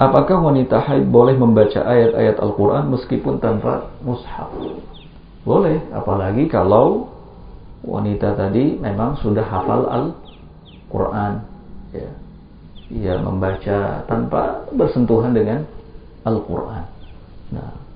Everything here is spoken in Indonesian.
apakah wanita haid boleh membaca ayat-ayat Al-Quran meskipun tanpa mushaf? Boleh, apalagi kalau wanita tadi memang sudah hafal Al-Quran, ya. Ia membaca tanpa bersentuhan dengan Al-Quran. Nah,